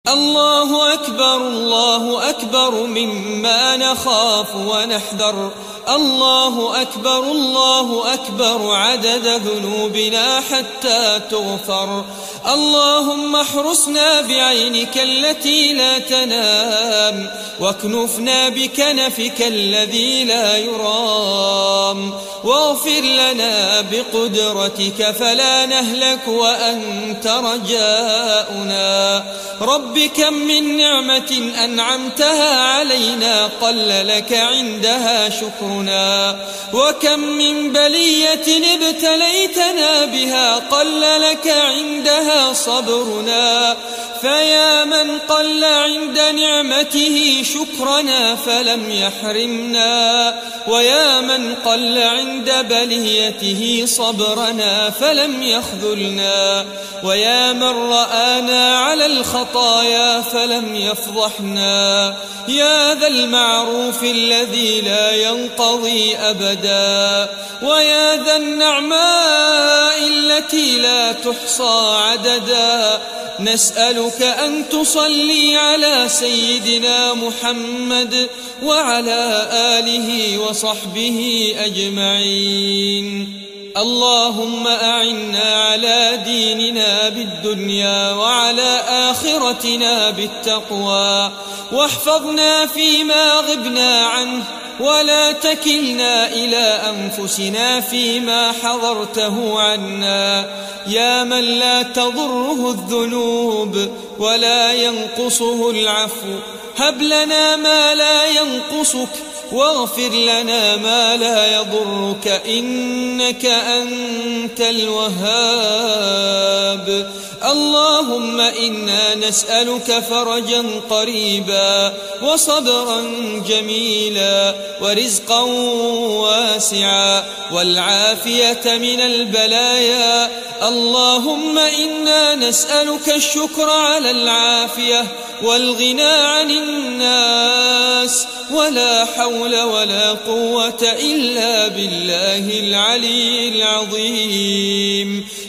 الله أكبر الله أكبر مما نخاف ونحذر. الله أكبر الله أكبر عدد ذنوبنا حتى تغفر. اللهم احرسنا بعينك التي لا تنام، واكنفنا بكنفك الذي لا يرام، واغفر لنا بقدرتك فلا نهلك وأنت رجاؤنا. رب كم من نعمة أنعمتها علينا قل لك عندها شكرنا، وكم من بلية ابتليتنا بها قل لك عندها صبرنا. فيا من قل عند نعمته شكرنا فلم يحرمنا، ويا من قل عند بليته صبرنا فلم يخذلنا، ويا من رآنا على الخطايا فلم يفضحنا. يا ذا المعروف الذي لا ينقضي أبدا، ويا ذا النعماء التي لا تحصى عددا، نسألك أن تصلي على سيدنا محمد وعلى آله وصحبه أجمعين. اللهم أعنا على ديننا بالدنيا وعلى آخرتنا بالتقوى، واحفظنا فيما غبنا عنه، ولا تكلنا إلى أنفسنا فيما حضرته عنا. يا من لا تضره الذنوب ولا ينقصه العفو، هب لنا ما لا ينقصك، واغفر لنا ما لا يضرك، إنك أنت الوهاب. اللهم إنا نسألك فرجا قريبا، وصبرا جميلا، ورزقا واسعا، والعافية من البلايا. اللهم إنا نسألك الشكر على العافية، والغنى عن الناس، ولا حول ولا قوة إلا بالله العلي العظيم.